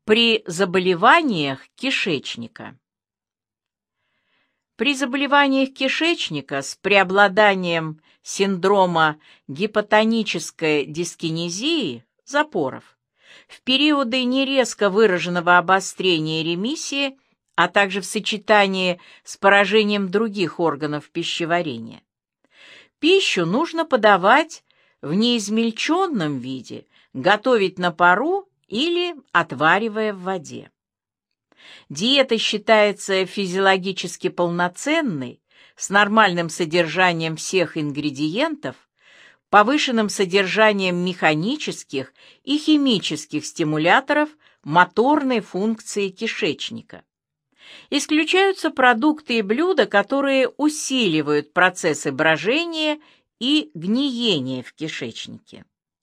При заболеваниях кишечника. При заболеваниях кишечника с преобладанием синдрома гипотонической дискинезии, запоров, в периоды нерезко выраженного обострения ремиссии, а также в сочетании с поражением других органов пищеварения, пищу нужно подавать в неизмельченном виде, готовить на пару или отваривая в воде. Диета считается физиологически полноценной, с нормальным содержанием всех ингредиентов, повышенным содержанием механических и химических стимуляторов моторной функции кишечника. Исключаются продукты и блюда, которые усиливают процессы брожения и гниения в кишечнике.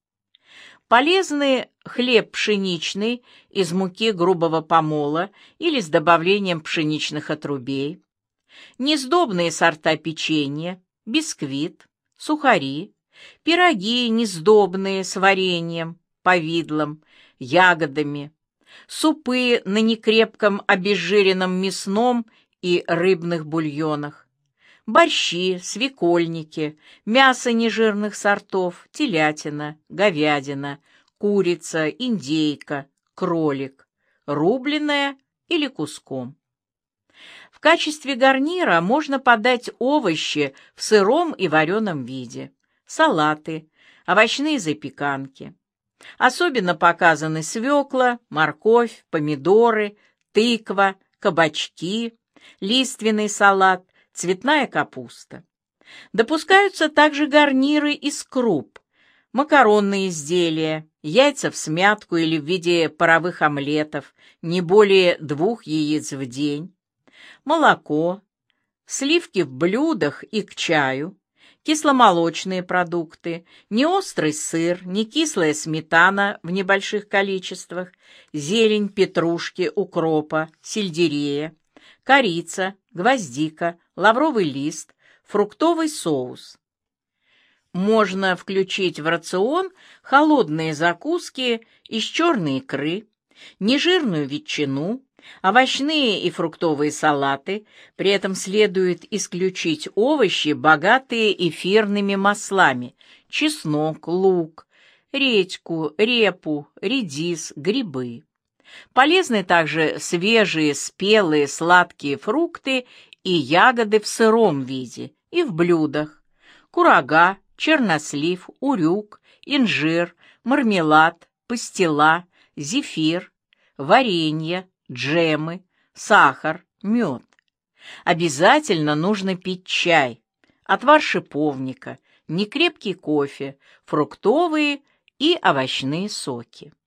Полезны хлеб пшеничный из муки грубого помола или с добавлением пшеничных отрубей, несдобные сорта печенья, бисквит, сухари, пироги несдобные с вареньем, повидлом, ягодами, супы на некрепком обезжиренном мясном и рыбных бульонах, борщи, свекольники, мясо нежирных сортов, телятина, говядина, курица, индейка, кролик, рубленая или куском. В качестве гарнира можно подать овощи в сыром и вареном виде, салаты, овощные запеканки. Особенно показаны свекла, морковь, помидоры, тыква, кабачки, лиственный салат, цветная капуста. Допускаются также гарниры из круп, макаронные изделия, яйца всмятку или в виде паровых омлетов, не более 2 яиц в день, молоко, сливки в блюдах и к чаю, кисломолочные продукты, неострый сыр, не кислая сметана в небольших количествах, зелень петрушки, укропа, сельдерея, корица, гвоздика, лавровый лист, фруктовый соус. Можно включить в рацион холодные закуски из черной икры, нежирную ветчину, овощные и фруктовые салаты, при этом следует исключить овощи, богатые эфирными маслами, чеснок, лук, редьку, репу, редис, грибы. Полезны также свежие, спелые, сладкие фрукты и ягоды в сыром виде и в блюдах. Курага, чернослив, урюк, инжир, мармелад, пастила, зефир, варенье, джемы, сахар, мед. Обязательно нужно пить чай, отвар шиповника, некрепкий кофе, фруктовые и овощные соки.